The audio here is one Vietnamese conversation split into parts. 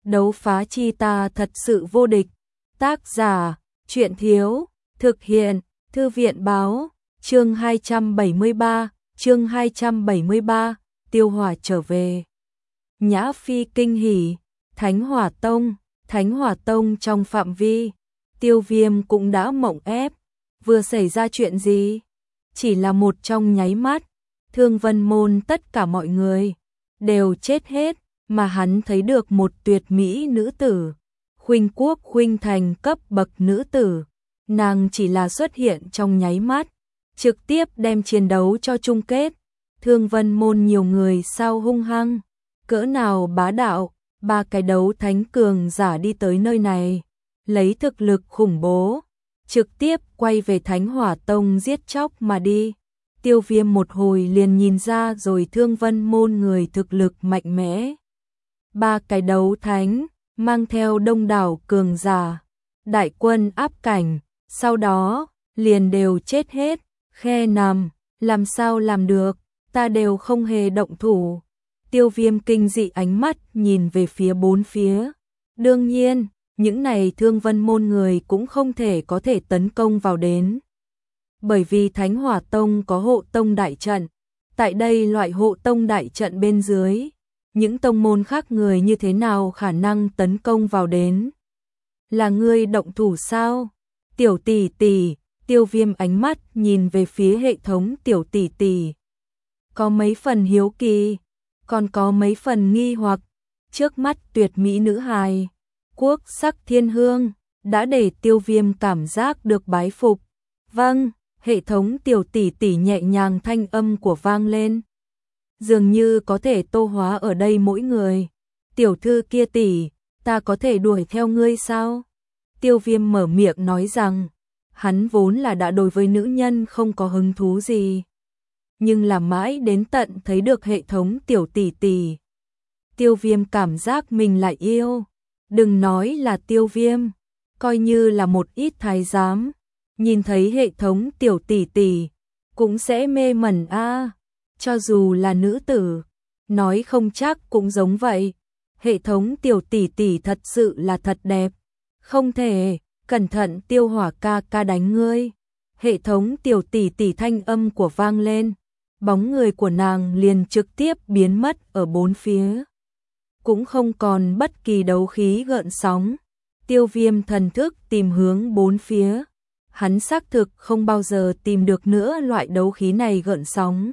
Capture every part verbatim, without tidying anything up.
đấu phá chi ta thật sự vô địch. Tác giả, truyện thiếu, thực hiện, thư viện báo, chương hai trăm bảy mươi ba, chương hai trăm bảy mươi ba, Tiêu Hỏa trở về. Nhã Phi kinh hỉ, Thánh Hỏa Tông, Thánh Hỏa Tông trong phạm vi, Tiêu Viêm cũng đã mộng ép, vừa xảy ra chuyện gì? Chỉ là một trong nháy mắt, Thương Vân Môn tất cả mọi người đều chết hết, mà hắn thấy được một tuyệt mỹ nữ tử, khuynh quốc khuynh thành cấp bậc nữ tử, nàng chỉ là xuất hiện trong nháy mắt, trực tiếp đem chiến đấu cho chung kết. Thương Vân Môn nhiều người sao hung hăng, cỡ nào bá đạo, ba cái đấu thánh cường giả đi tới nơi này, lấy thực lực khủng bố, trực tiếp quay về Thánh Hỏa Tông giết chóc mà đi. Tiêu Viêm một hồi liền nhìn ra rồi, Thương Vân Môn người thực lực mạnh mẽ. Ba cái đấu thánh, mang theo đông đảo cường giả, đại quân áp cảnh, sau đó, liền đều chết hết, khe nằm, làm sao làm được, ta đều không hề động thủ. Tiêu Viêm kinh dị ánh mắt nhìn về phía bốn phía. Đương nhiên, những này Thương Vân Môn người cũng không thể có thể tấn công vào đến. Bởi vì Thánh Hỏa Tông có hộ tông đại trận, tại đây loại hộ tông đại trận bên dưới, những tông môn khác người như thế nào khả năng tấn công vào đến. Là ngươi động thủ sao? Tiểu tỷ tỷ, Tiêu Viêm ánh mắt nhìn về phía hệ thống tiểu tỷ tỷ. Có mấy phần hiếu kỳ, còn có mấy phần nghi hoặc, trước mắt tuyệt mỹ nữ hài, quốc sắc thiên hương, đã để Tiêu Viêm cảm giác được bái phục. Vâng, hệ thống tiểu tỷ tỷ nhẹ nhàng thanh âm của vang lên. Dường như có thể tô hóa ở đây mỗi người. Tiểu thư kia tỷ, ta có thể đuổi theo ngươi sao? Tiêu Viêm mở miệng nói rằng, hắn vốn là đã đối với nữ nhân không có hứng thú gì. Nhưng là mãi đến tận thấy được hệ thống tiểu tỷ tỷ. Tiêu Viêm cảm giác mình lại yêu. Đừng nói là Tiêu Viêm, coi như là một ít thái giám, nhìn thấy hệ thống tiểu tỷ tỷ, cũng sẽ mê mẩn a. Cho dù là nữ tử, nói không chắc cũng giống vậy. Hệ thống tiểu tỷ tỷ thật sự là thật đẹp. Không thể, cẩn thận Tiêu Hỏa ca ca đánh ngươi. Hệ thống tiểu tỷ tỷ thanh âm của vang lên, bóng người của nàng liền trực tiếp biến mất ở bốn phía. Cũng không còn bất kỳ đấu khí gợn sóng. Tiêu Viêm thần thức tìm hướng bốn phía. Hắn xác thực không bao giờ tìm được nữa loại đấu khí này gợn sóng.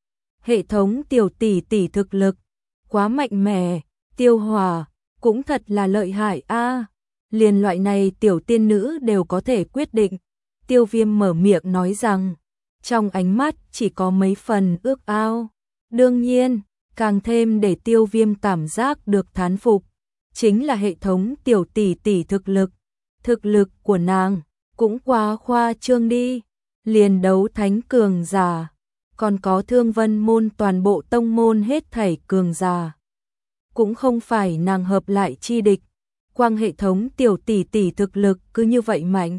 Hệ thống tiểu tỷ tỷ thực lực quá mạnh mẽ, Tiêu Hỏa cũng thật là lợi hại a. À, liền loại này tiểu tiên nữ đều có thể quyết định. Tiêu Viêm mở miệng nói rằng, trong ánh mắt chỉ có mấy phần ước ao. Đương nhiên, càng thêm để Tiêu Viêm cảm giác được thán phục, chính là hệ thống tiểu tỷ tỷ thực lực. Thực lực của nàng cũng quá khoa trương đi, liền đấu thánh cường giả, còn có Thương Vân Môn toàn bộ tông môn hết thảy cường giả, cũng không phải nàng hợp lại chi địch. Quang hệ thống tiểu tỷ tỷ thực lực cứ như vậy mạnh,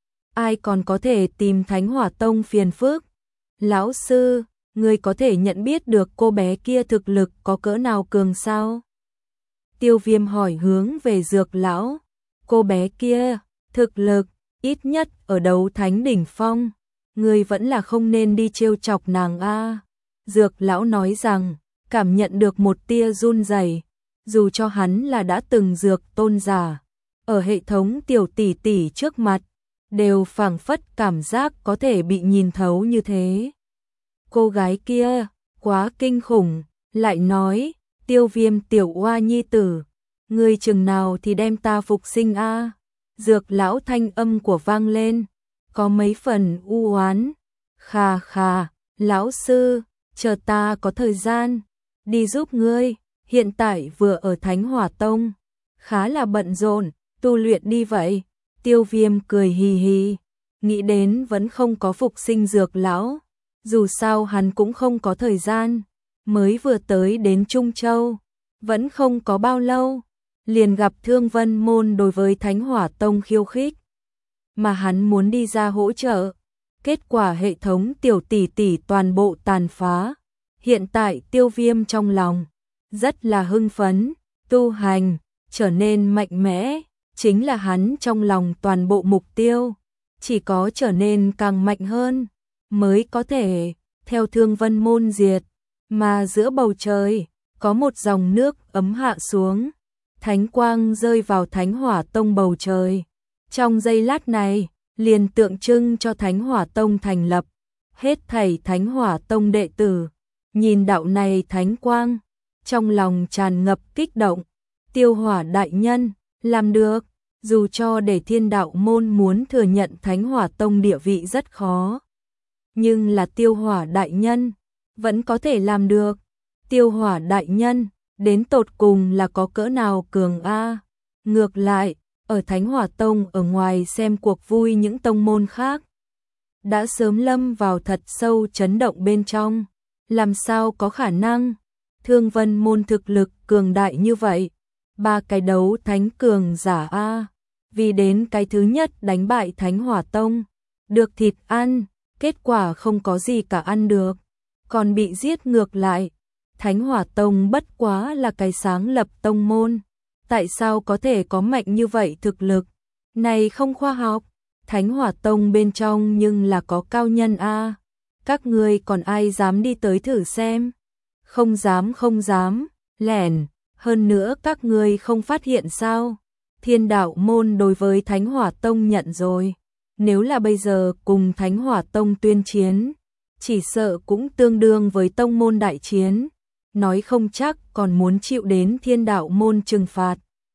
ai còn có thể tìm Thánh Hỏa Tông phiền phức. Lão sư, người có thể nhận biết được cô bé kia thực lực có cỡ nào cường sao? Tiêu Viêm hỏi hướng về Dược lão. Cô bé kia, thực lực, ít nhất ở đấu thánh đỉnh phong, người vẫn là không nên đi trêu chọc nàng a. Dược lão nói rằng, cảm nhận được một tia run rẩy, dù cho hắn là đã từng dược tôn giả, ở hệ thống tiểu tỷ tỷ trước mặt, đều phảng phất cảm giác có thể bị nhìn thấu như thế. Cô gái kia, quá kinh khủng, lại nói, Tiêu Viêm tiểu oa nhi tử, ngươi chừng nào thì đem ta phục sinh a. Dược lão thanh âm của vang lên, có mấy phần u oán. Khà khà, lão sư, chờ ta có thời gian, đi giúp ngươi, hiện tại vừa ở Thánh Hỏa Tông, khá là bận rộn, tu luyện đi vậy. Tiêu Viêm cười hì hì, nghĩ đến vẫn không có phục sinh Dược lão, dù sao hắn cũng không có thời gian, mới vừa tới đến Trung Châu, vẫn không có bao lâu, liền gặp Thương Vân Môn đối với Thánh Hỏa Tông khiêu khích, mà hắn muốn đi ra hỗ trợ, kết quả hệ thống tiểu tỷ tỷ toàn bộ tàn phá. Hiện tại Tiêu Viêm trong lòng rất là hưng phấn, tu hành, trở nên mạnh mẽ, chính là hắn trong lòng toàn bộ mục tiêu. Chỉ có trở nên càng mạnh hơn, mới có thể theo Thương Vân môn diệt. Mà giữa bầu trời, có một dòng nước ấm hạ xuống, thánh quang rơi vào Thánh Hỏa Tông bầu trời. Trong giây lát này, liền tượng trưng cho Thánh Hỏa Tông thành lập. Hết thảy Thánh Hỏa Tông đệ tử, nhìn đạo này thánh quang, trong lòng tràn ngập kích động. Tiêu Hỏa đại nhân, làm được, dù cho để Thiên Đạo môn muốn thừa nhận Thánh Hỏa Tông địa vị rất khó. Nhưng là Tiêu Hỏa đại nhân, vẫn có thể làm được. Tiêu Hỏa đại nhân, đến tột cùng là có cỡ nào cường a? Ngược lại, ở Thánh Hỏa Tông ở ngoài xem cuộc vui những tông môn khác, đã sớm lâm vào thật sâu chấn động bên trong. Làm sao có khả năng? Thương Vân môn thực lực cường đại như vậy, ba cái đấu thánh cường giả a, vì đến cái thứ nhất đánh bại Thánh Hỏa Tông, được thịt ăn, kết quả không có gì cả ăn được, còn bị giết ngược lại. Thánh Hỏa Tông bất quá là cái sáng lập tông môn, tại sao có thể có mạnh như vậy thực lực? Này không khoa học. Thánh Hỏa Tông bên trong nhưng là có cao nhân a, các ngươi còn ai dám đi tới thử xem? Không dám không dám, lẻn, hơn nữa các ngươi không phát hiện sao? Thiên Đạo môn đối với Thánh Hỏa Tông nhận rồi, nếu là bây giờ cùng Thánh Hỏa Tông tuyên chiến, chỉ sợ cũng tương đương với tông môn đại chiến, nói không chắc còn muốn chịu đến Thiên Đạo môn trừng phạt.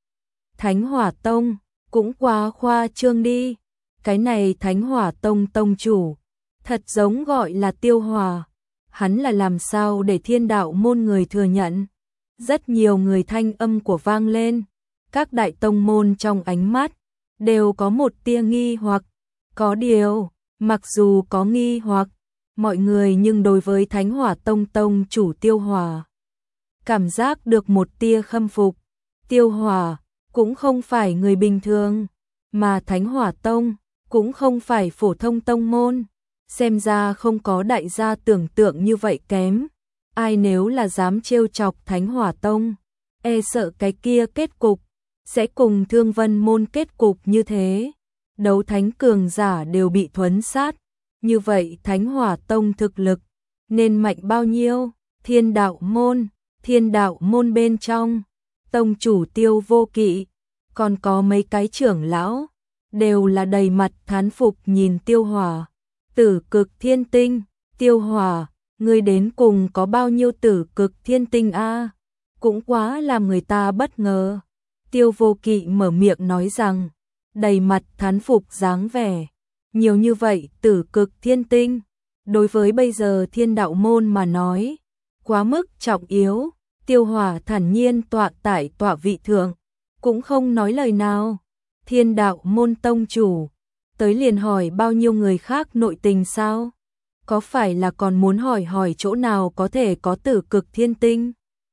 Thánh Hỏa Tông cũng quá khoa trương đi. Cái này Thánh Hỏa Tông tông chủ, thật giống gọi là Tiêu Hỏa, hắn là làm sao để Thiên Đạo môn người thừa nhận? Rất nhiều người thanh âm của vang lên, các đại tông môn trong ánh mắt đều có một tia nghi hoặc. Có điều, mặc dù có nghi hoặc, mọi người nhưng đối với Thánh Hỏa Tông tông chủ Tiêu Hỏa, cảm giác được một tia khâm phục. Tiêu Hỏa cũng không phải người bình thường, mà Thánh Hỏa Tông cũng không phải phổ thông tông môn, xem ra không có đại gia tưởng tượng như vậy kém. Ai nếu là dám trêu chọc Thánh Hỏa Tông, e sợ cái kia kết cục sẽ cùng Thương Vân môn kết cục như thế, đấu thánh cường giả đều bị thuấn sát. Như vậy Thánh Hỏa Tông thực lực nên mạnh bao nhiêu? Thiên Đạo môn, Thiên Đạo môn bên trong, tông chủ Tiêu Vô Kỵ, còn có mấy cái trưởng lão, đều là đầy mặt thán phục nhìn Tiêu Hỏa. Tử cực thiên tinh, Tiêu Hỏa, ngươi đến cùng có bao nhiêu tử cực thiên tinh a? Cũng quá làm người ta bất ngờ. Tiêu Vô Kỵ mở miệng nói rằng, đầy mặt thán phục dáng vẻ. Nhiều như vậy tử cực thiên tinh, đối với bây giờ Thiên Đạo môn mà nói, quá mức trọng yếu. Tiêu Hỏa thản nhiên tọa tại tọa vị thượng, cũng không nói lời nào. Thiên Đạo môn tông chủ, tới liền hỏi bao nhiêu người khác nội tình sao? Có phải là còn muốn hỏi hỏi chỗ nào có thể có tử cực thiên tinh?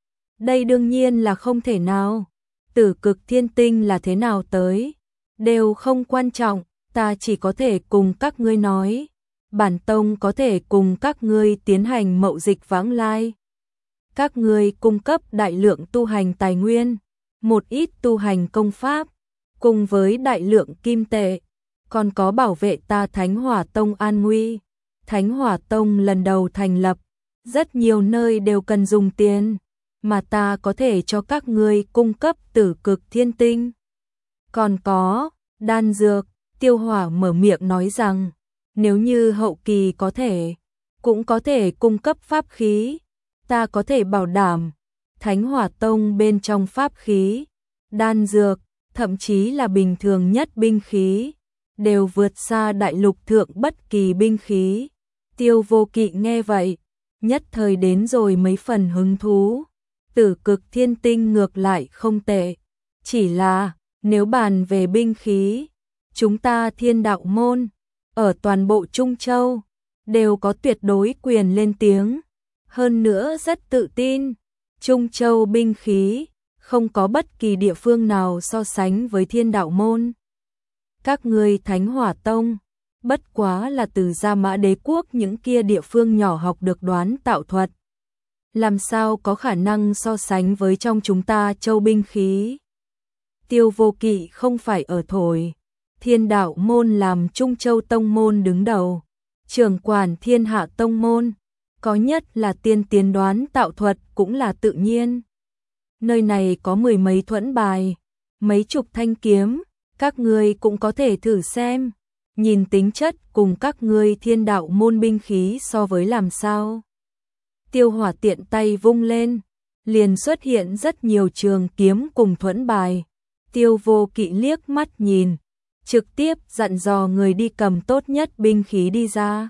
Đây đương nhiên là không thể nào. Tử cực thiên tinh là thế nào tới? Đều không quan trọng, ta chỉ có thể cùng các ngươi nói. Bản tông có thể cùng các ngươi tiến hành mậu dịch vãng lai. Các ngươi cung cấp đại lượng tu hành tài nguyên, một ít tu hành công pháp, cùng với đại lượng kim tệ, còn có bảo vệ ta Thánh Hỏa Tông an nguy. Thánh Hỏa Tông lần đầu thành lập, rất nhiều nơi đều cần dùng tiền, mà ta có thể cho các ngươi cung cấp tử cực thiên tinh. Còn có, đan dược, Tiêu Hỏa mở miệng nói rằng, nếu như hậu kỳ có thể, cũng có thể cung cấp pháp khí, ta có thể bảo đảm, Thánh Hỏa Tông bên trong pháp khí, đan dược, thậm chí là bình thường nhất binh khí, đều vượt xa đại lục thượng bất kỳ binh khí. Tiêu Vô Kỵ nghe vậy, nhất thời đến rồi mấy phần hứng thú. Tử cực thiên tinh ngược lại không tệ, chỉ là nếu bàn về binh khí, chúng ta Thiên Đạo môn ở toàn bộ Trung Châu đều có tuyệt đối quyền lên tiếng, hơn nữa rất tự tin. Trung Châu binh khí không có bất kỳ địa phương nào so sánh với Thiên Đạo môn. Các ngươi Thánh Hỏa Tông bất quá là từ Gia Mã Đế quốc những kia địa phương nhỏ học được đoán tạo thuật, làm sao có khả năng so sánh với trong chúng ta châu binh khí. Tiêu Vô Kỵ không phải ở thổi. Thiên đạo môn làm Trung Châu tông môn đứng đầu, trưởng quản thiên hạ tông môn, có nhất là tiên tiến đoán tạo thuật cũng là tự nhiên. Nơi này có mười mấy thuẫn bài, mấy chục thanh kiếm, các ngươi cũng có thể thử xem, nhìn tính chất cùng các ngươi thiên đạo môn binh khí so với làm sao. Tiêu Hỏa tiện tay vung lên, liền xuất hiện rất nhiều trường kiếm cùng thuẫn bài. Tiêu Vô Kỵ liếc mắt nhìn, trực tiếp dặn dò người đi cầm tốt nhất binh khí đi ra.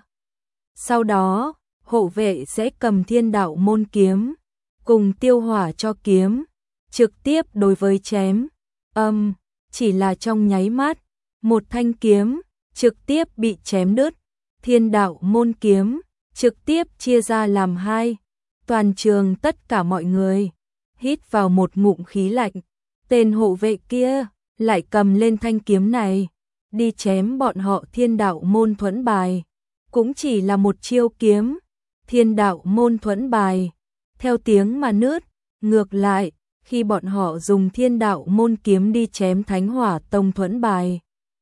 Sau đó, hộ vệ sẽ cầm thiên đạo môn kiếm, cùng Tiêu Hỏa cho kiếm, trực tiếp đối với chém. Âm, um, chỉ là trong nháy mắt, một thanh kiếm trực tiếp bị chém đứt, thiên đạo môn kiếm trực tiếp chia ra làm hai. Toàn trường tất cả mọi người hít vào một ngụm khí lạnh, tên hộ vệ kia lại cầm lên thanh kiếm này, đi chém bọn họ thiên đạo môn thuẫn bài. Cũng chỉ là một chiêu kiếm, thiên đạo môn thuẫn bài, theo tiếng mà nứt. Ngược lại, khi bọn họ dùng thiên đạo môn kiếm đi chém Thánh Hỏa Tông thuẫn bài,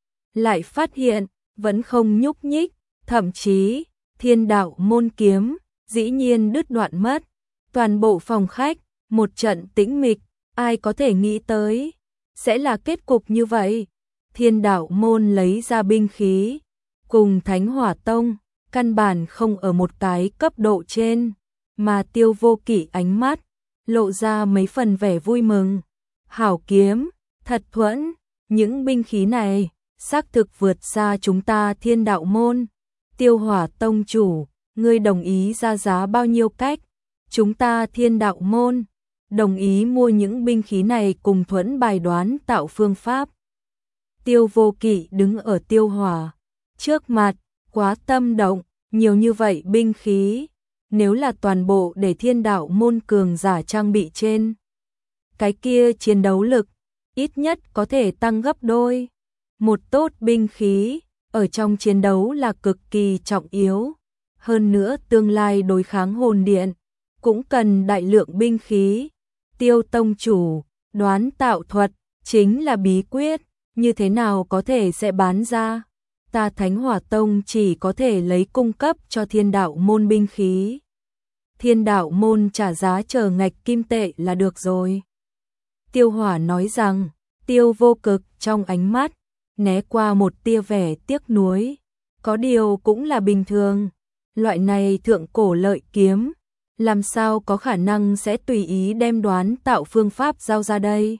lại phát hiện, vẫn không nhúc nhích, thậm chí, thiên đạo môn kiếm, dĩ nhiên đứt đoạn mất. Toàn bộ phòng khách, một trận tĩnh mịch, ai có thể nghĩ tới, sẽ là kết cục như vậy. Thiên đạo môn lấy ra binh khí, cùng Thánh Hỏa Tông, căn bản không ở một cái cấp độ trên, mà Tiêu Vô Kỵ ánh mắt, lộ ra mấy phần vẻ vui mừng. Hảo kiếm, thật thuẫn, những binh khí này, xác thực vượt xa chúng ta thiên đạo môn. Tiêu Hỏa Tông chủ, ngươi đồng ý ra giá bao nhiêu cách? Chúng ta thiên đạo môn, đồng ý mua những binh khí này cùng thuẫn bài đoán tạo phương pháp. Tiêu Vô Kỵ đứng ở Tiêu Hỏa trước mặt, quá tâm động, nhiều như vậy binh khí, nếu là toàn bộ để thiên đạo môn cường giả trang bị trên, cái kia chiến đấu lực, ít nhất có thể tăng gấp đôi. Một tốt binh khí, ở trong chiến đấu là cực kỳ trọng yếu. Hơn nữa tương lai đối kháng hồn điện, cũng cần đại lượng binh khí. Tiêu tông chủ, đoán tạo thuật, chính là bí quyết, như thế nào có thể sẽ bán ra. Ta Thánh Hỏa Tông chỉ có thể lấy cung cấp cho thiên đạo môn binh khí. Thiên đạo môn trả giá chờ ngạch kim tệ là được rồi. Tiêu Hỏa nói rằng, Tiêu Vô Cực trong ánh mắt, né qua một tia vẻ tiếc nuối. Có điều cũng là bình thường, loại này thượng cổ lợi kiếm, làm sao có khả năng sẽ tùy ý đem đoán tạo phương pháp giao ra đây.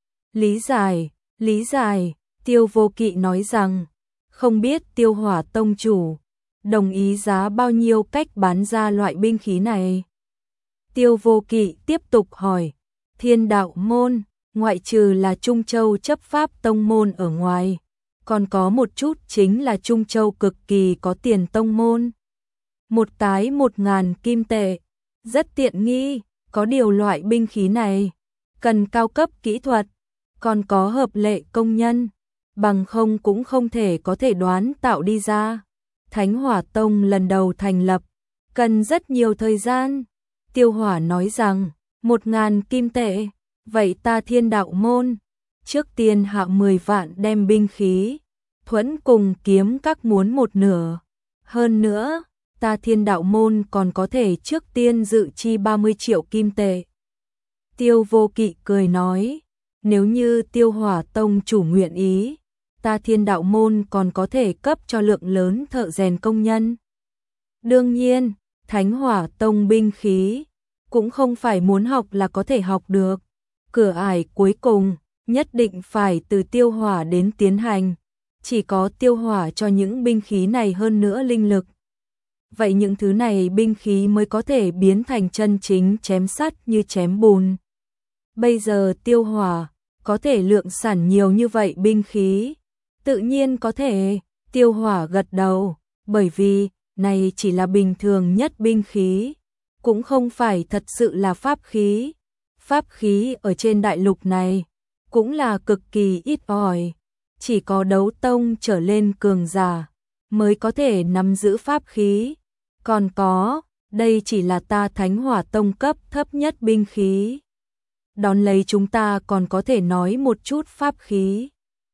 Lý giải, lý giải, Tiêu Vô Kỵ nói rằng, không biết Tiêu Hỏa Tông chủ đồng ý giá bao nhiêu cách bán ra loại binh khí này. Tiêu Vô Kỵ tiếp tục hỏi, thiên đạo môn, ngoại trừ là Trung Châu chấp pháp tông môn ở ngoài, còn có một chút chính là Trung Châu cực kỳ có tiền tông môn. Một tái một ngàn kim tệ, rất tiện nghi, có điều loại binh khí này, cần cao cấp kỹ thuật, còn có hợp lệ công nhân, bằng không cũng không thể có thể đoán tạo đi ra. Thánh Hỏa Tông lần đầu thành lập, cần rất nhiều thời gian. Tiêu Hỏa nói rằng, một ngàn kim tệ, vậy ta thiên đạo môn, trước tiên hạ mười vạn đem binh khí, thuẫn cùng kiếm các muốn một nửa. Hơn nữa, ta thiên đạo môn còn có thể trước tiên dự chi ba mươi triệu kim tệ. Tiêu Vô Kỵ cười nói, nếu như Tiêu Hỏa Tông chủ nguyện ý, ta thiên đạo môn còn có thể cấp cho lượng lớn thợ rèn công nhân. Đương nhiên, Thánh Hỏa Tông binh khí, cũng không phải muốn học là có thể học được. Cửa ải cuối cùng, nhất định phải từ Tiêu Hỏa đến tiến hành. Chỉ có Tiêu Hỏa cho những binh khí này hơn nữa linh lực. Vậy những thứ này binh khí mới có thể biến thành chân chính chém sắt như chém bùn. Bây giờ Tiêu Hỏa có thể lượng sản nhiều như vậy binh khí. Tự nhiên có thể, Tiêu Hỏa gật đầu, bởi vì này chỉ là bình thường nhất binh khí, cũng không phải thật sự là pháp khí. Pháp khí ở trên đại lục này cũng là cực kỳ ít ỏi, chỉ có đấu tông trở lên cường giả mới có thể nắm giữ pháp khí. Còn có, đây chỉ là ta Thánh Hỏa Tông cấp thấp nhất binh khí. đón lấy chúng ta còn có thể nói một chút pháp khí.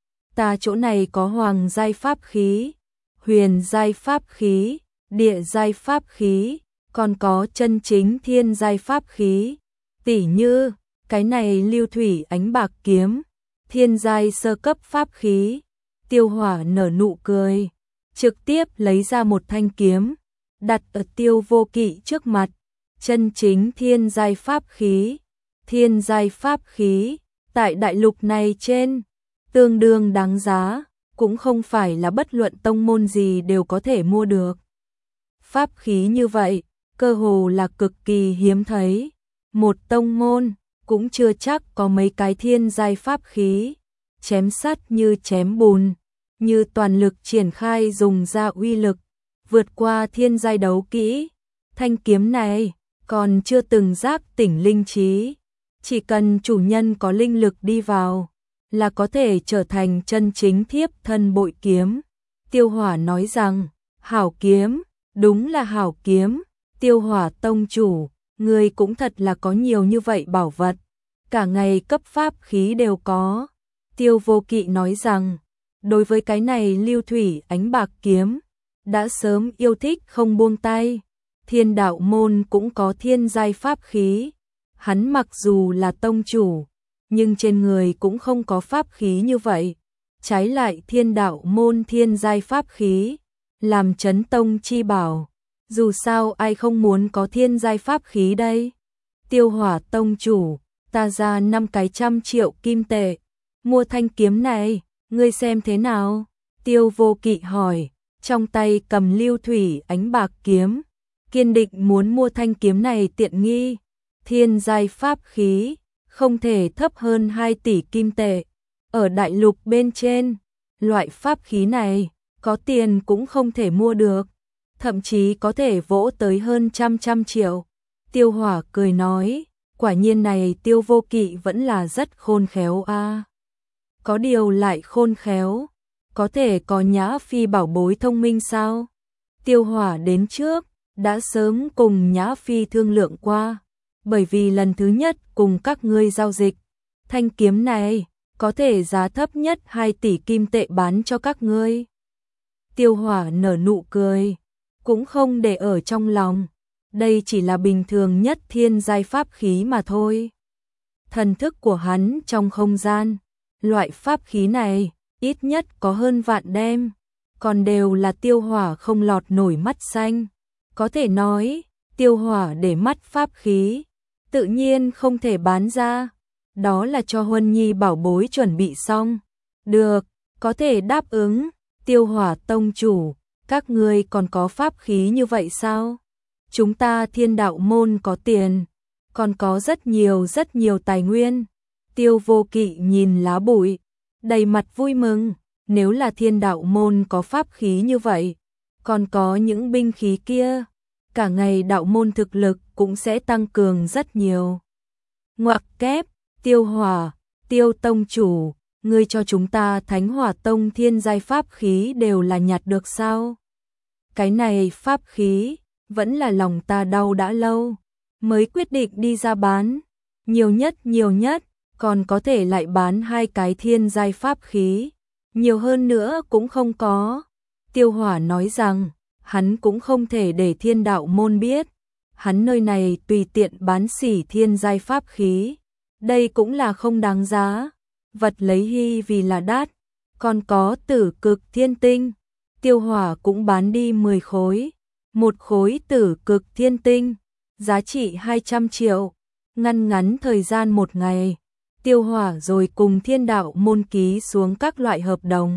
Ta chỗ này có hoàng giai pháp khí, huyền giai pháp khí, địa giai pháp khí, còn có chân chính thiên giai pháp khí. Tỉ như, cái này lưu thủy ánh bạc kiếm, thiên giai sơ cấp pháp khí. Tiêu Hỏa nở nụ cười, trực tiếp lấy ra một thanh kiếm, đặt ở Tiêu Vô Kỵ trước mặt. Chân chính thiên giai pháp khí, thiên giai pháp khí, tại đại lục này trên, tương đương đáng giá, cũng không phải là bất luận tông môn gì đều có thể mua được. Pháp khí như vậy, cơ hồ là cực kỳ hiếm thấy. Một tông môn, cũng chưa chắc có mấy cái thiên giai pháp khí, chém sắt như chém bùn, như toàn lực triển khai dùng ra uy lực, vượt qua thiên giai đấu kỹ. Thanh kiếm này, còn chưa từng giác tỉnh linh trí, chỉ cần chủ nhân có linh lực đi vào, là có thể trở thành chân chính thiếp thân bội kiếm. Tiêu Hỏa nói rằng, hảo kiếm, đúng là hảo kiếm. Tiêu Hỏa tông chủ, người cũng thật là có nhiều như vậy bảo vật, cả ngày cấp pháp khí đều có. Tiêu Vô Kỵ nói rằng, đối với cái này lưu thủy ánh bạc kiếm, đã sớm yêu thích không buông tay. Thiên đạo môn cũng có thiên giai pháp khí, hắn mặc dù là tông chủ, nhưng trên người cũng không có pháp khí như vậy. Trái lại thiên đạo môn thiên giai pháp khí, làm chấn tông chi bảo. Dù sao ai không muốn có thiên giai pháp khí đây. Tiêu Hỏa tông chủ, ta ra năm cái trăm triệu kim tệ, mua thanh kiếm này, ngươi xem thế nào? Tiêu Vô Kỵ hỏi, trong tay cầm lưu thủy ánh bạc kiếm, kiên định muốn mua thanh kiếm này tiện nghi. Thiên giai pháp khí, không thể thấp hơn hai tỷ kim tệ. Ở đại lục bên trên, loại pháp khí này, có tiền cũng không thể mua được, thậm chí có thể vỗ tới hơn trăm trăm triệu. Tiêu Hỏa cười nói, quả nhiên này Tiêu Vô Kỵ vẫn là rất khôn khéo a. À. Có điều lại khôn khéo, có thể có Nhã Phi bảo bối thông minh sao? Tiêu Hỏa đến trước, đã sớm cùng Nhã Phi thương lượng qua, bởi vì lần thứ nhất cùng các ngươi giao dịch, thanh kiếm này có thể giá thấp nhất hai tỷ kim tệ bán cho các ngươi. Tiêu Hỏa nở nụ cười, cũng không để ở trong lòng, đây chỉ là bình thường nhất thiên giai pháp khí mà thôi. Thần thức của hắn trong không gian, loại pháp khí này ít nhất có hơn vạn đem, còn đều là Tiêu Hỏa không lọt nổi mắt xanh. Có thể nói, Tiêu Hỏa để mắt pháp khí, tự nhiên không thể bán ra, đó là cho Huân Nhi bảo bối chuẩn bị xong. Được, có thể đáp ứng. Tiêu Hỏa tông chủ, các ngươi còn có pháp khí như vậy sao? Chúng ta thiên đạo môn có tiền, còn có rất nhiều rất nhiều tài nguyên. Tiêu Vô Kỵ nhìn lá bụi, đầy mặt vui mừng, nếu là thiên đạo môn có pháp khí như vậy, còn có những binh khí kia, cả ngày đạo môn thực lực cũng sẽ tăng cường rất nhiều. Ngoặc kép, Tiêu Hỏa, Tiêu tông chủ, ngươi cho chúng ta Thánh Hỏa tông thiên giai pháp khí đều là nhặt được sao? Cái này pháp khí, vẫn là lòng ta đau đã lâu, mới quyết định đi ra bán, nhiều nhất nhiều nhất, còn có thể lại bán hai cái thiên giai pháp khí, nhiều hơn nữa cũng không có. Tiêu Hỏa nói rằng, hắn cũng không thể để thiên đạo môn biết, hắn nơi này tùy tiện bán xỉ thiên giai pháp khí, đây cũng là không đáng giá, vật lấy hy vì là đắt. Còn có tử cực thiên tinh, Tiêu Hỏa cũng bán đi mười khối, một khối tử cực thiên tinh, giá trị hai trăm triệu, ngăn ngắn thời gian một ngày, Tiêu Hỏa rồi cùng thiên đạo môn ký xuống các loại hợp đồng,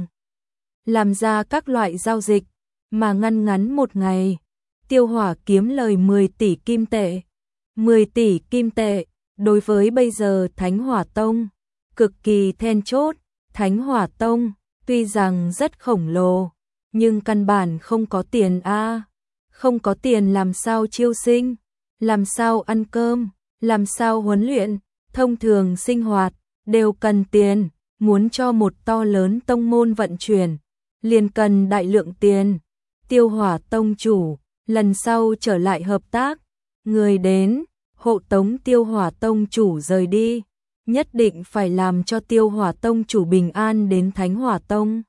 làm ra các loại giao dịch, mà ngăn ngắn một ngày, Tiêu Hỏa kiếm lời mười tỷ kim tệ. mười tỷ kim tệ, đối với bây giờ Thánh Hỏa tông, cực kỳ then chốt. Thánh Hỏa tông, tuy rằng rất khổng lồ, nhưng căn bản không có tiền a, à. Không có tiền làm sao chiêu sinh, làm sao ăn cơm, làm sao huấn luyện, thông thường sinh hoạt, đều cần tiền, muốn cho một to lớn tông môn vận chuyển, liền cần đại lượng tiền. Tiêu Hỏa tông chủ, lần sau trở lại hợp tác, người đến, hộ tống Tiêu Hỏa tông chủ rời đi. nhất định phải làm cho Tiêu Hỏa Tông chủ bình an đến Thánh Hỏa Tông.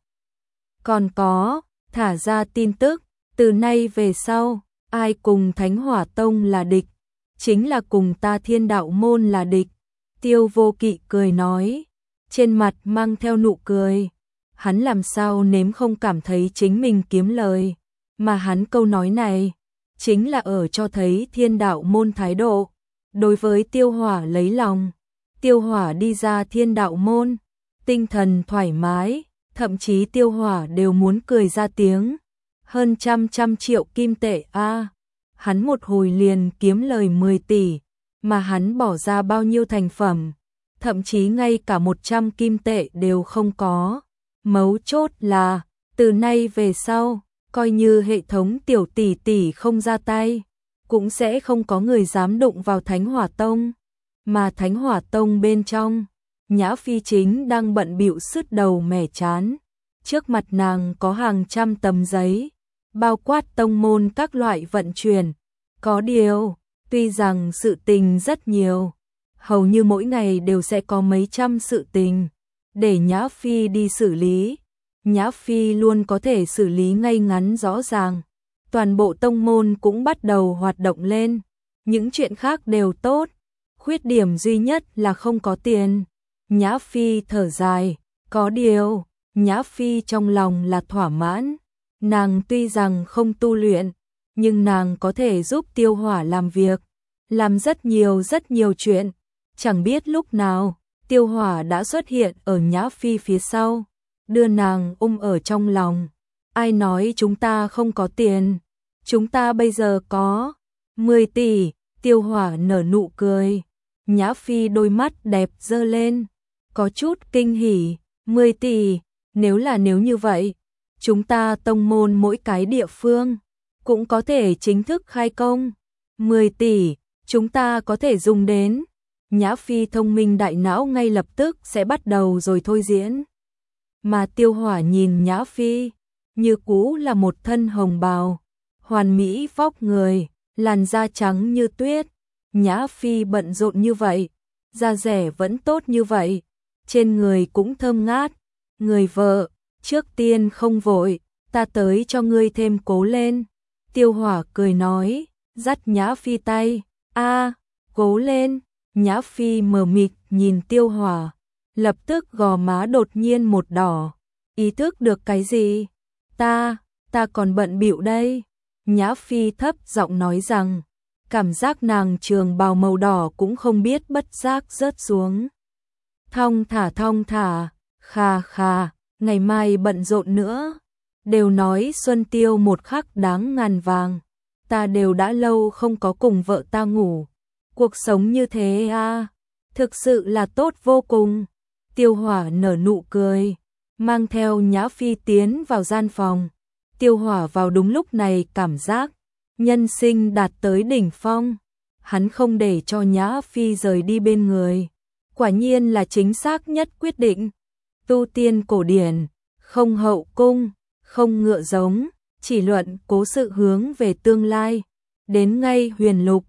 Còn có, thả ra tin tức, từ nay về sau, ai cùng Thánh Hỏa Tông là địch, chính là cùng ta Thiên Đạo Môn là địch. Tiêu Vô Kỵ cười nói, trên mặt mang theo nụ cười. Hắn làm sao nếm không cảm thấy chính mình kiếm lời, mà hắn câu nói này chính là ở cho thấy Thiên Đạo Môn thái độ đối với Tiêu Hỏa lấy lòng. Tiêu Hỏa đi ra Thiên Đạo Môn, tinh thần thoải mái, thậm chí Tiêu Hỏa đều muốn cười ra tiếng. Hơn trăm trăm triệu kim tệ a, hắn một hồi liền kiếm lời mười tỷ, mà hắn bỏ ra bao nhiêu thành phẩm, thậm chí ngay cả một trăm kim tệ đều không có. Mấu chốt là, từ nay về sau, coi như hệ thống tiểu tỷ tỷ không ra tay, cũng sẽ không có người dám đụng vào Thánh Hỏa Tông. Mà Thánh Hỏa Tông bên trong, Nhã Phi chính đang bận bịu sứt đầu mẻ chán. Trước mặt nàng có hàng trăm tấm giấy, bao quát tông môn các loại vận chuyển. Có điều, tuy rằng sự tình rất nhiều, hầu như mỗi ngày đều sẽ có mấy trăm sự tình để Nhã Phi đi xử lý. Nhã Phi luôn có thể xử lý ngay ngắn rõ ràng. Toàn bộ tông môn cũng bắt đầu hoạt động lên, những chuyện khác đều tốt, khuyết điểm duy nhất là không có tiền. Nhã Phi thở dài, có điều, Nhã Phi trong lòng là thỏa mãn. Nàng tuy rằng không tu luyện, nhưng nàng có thể giúp Tiêu Hỏa làm việc, làm rất nhiều rất nhiều chuyện. Chẳng biết lúc nào, Tiêu Hỏa đã xuất hiện ở Nhã Phi phía sau, đưa nàng ôm ở trong lòng. Ai nói chúng ta không có tiền? Chúng ta bây giờ có mười tỷ. Tiêu Hỏa nở nụ cười. Nhã Phi đôi mắt đẹp dơ lên, có chút kinh hỉ. Mười tỷ, nếu là nếu như vậy, chúng ta tông môn mỗi cái địa phương cũng có thể chính thức khai công. Mười tỷ, chúng ta có thể dùng đến. Nhã Phi thông minh đại não ngay lập tức sẽ bắt đầu rồi thôi diễn. Mà Tiêu Hỏa nhìn Nhã Phi, như cũ là một thân hồng bào, hoàn mỹ vóc người, làn da trắng như tuyết. Nhã Phi bận rộn như vậy, da rẻ vẫn tốt như vậy, trên người cũng thơm ngát. Người vợ, trước tiên không vội, ta tới cho ngươi thêm cố lên. Tiêu Hỏa cười nói, dắt Nhã Phi tay. A, cố lên. Nhã Phi mờ mịt nhìn Tiêu Hỏa, lập tức gò má đột nhiên một đỏ. Ý thức được cái gì? Ta, ta còn bận bịu đây. Nhã Phi thấp giọng nói rằng, cảm giác nàng trường bào màu đỏ cũng không biết bất giác rớt xuống. Thong thả thong thả, khà khà, ngày mai bận rộn nữa. Đều nói Xuân Tiêu một khắc đáng ngàn vàng, ta đều đã lâu không có cùng vợ ta ngủ. Cuộc sống như thế à, thực sự là tốt vô cùng. Tiêu Hỏa nở nụ cười, mang theo Nhã Phi tiến vào gian phòng. Tiêu Hỏa vào đúng lúc này cảm giác nhân sinh đạt tới đỉnh phong. Hắn không để cho Nhã Phi rời đi bên người, quả nhiên là chính xác nhất quyết định. Tu tiên cổ điển, không hậu cung, không ngựa giống, chỉ luận cố sự hướng về tương lai. Đến ngay huyền lục,